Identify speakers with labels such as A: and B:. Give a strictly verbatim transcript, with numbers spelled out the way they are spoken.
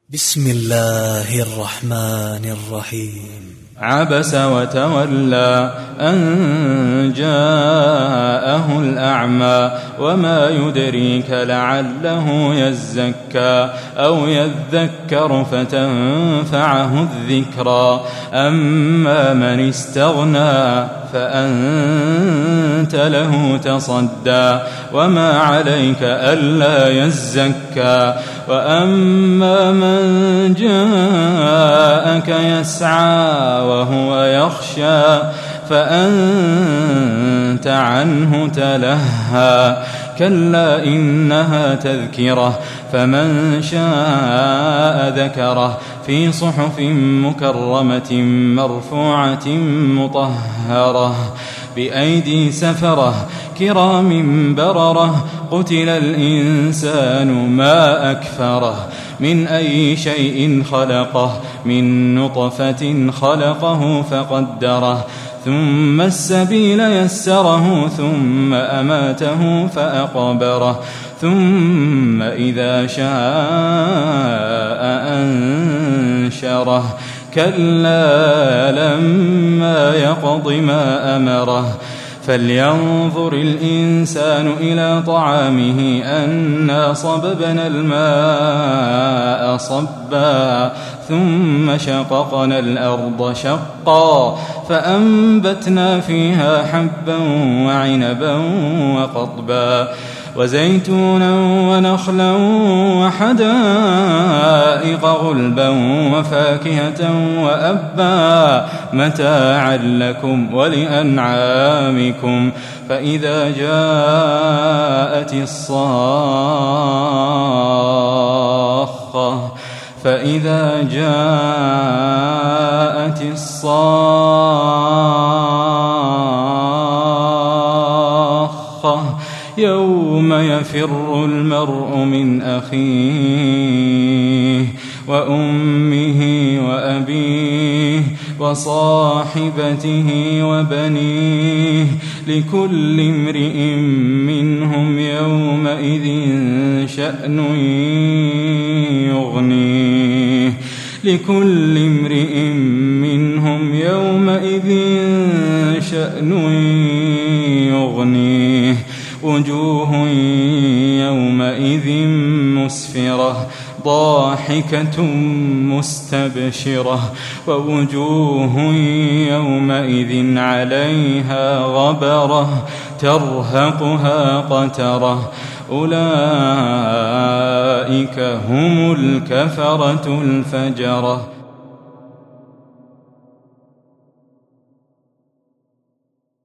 A: بسم الله الرحمن الرحيم.
B: عبس وتولى أن جاءه الأعمى وما يدريك لعله يزكى أو يذكر فتنفعه الذكرى أما من استغنى فأنت له تصدى وما عليك ألا يزكى وأما من جاءك يسعى وهو يخشى فأنت عنه تلهى كلا إنها تذكرة فمن شاء ذكره في صحف مكرمة مرفوعة مطهرة بأيدي سفرة كرام بررة قتل الإنسان ما أكفره من أي شيء خلقه من نطفة خلقه فقدره ثم السبيل يسره ثم أماته فأقبره ثم إذا شاء أنشره كلا لما يقض ما أمره فلينظر الإنسان إلى طعامه أنا صببنا الماء صبا ثم شققنا الأرض شقا فأنبتنا فيها حبا وعنبا وقضبا وزيتونا ونخلا وحدائق غلبا وفاكهة وأبا متاعا لكم ولأنعامكم فإذا جاءت الصاخة فإذا جاءت الصاخة يوم يفر المرء من أخيه وأمه وأبيه وصاحبته وبنيه لكل امرئ منهم يومئذ شأن يغنيه لكل امرئ منهم يومئذ شأن يغنيه وجوه يومئذ مسفرة ضاحكة مستبشرة ووجوه يومئذ عليها غبرة ترهقها قترة أولئك هم الكفرة الفجرة.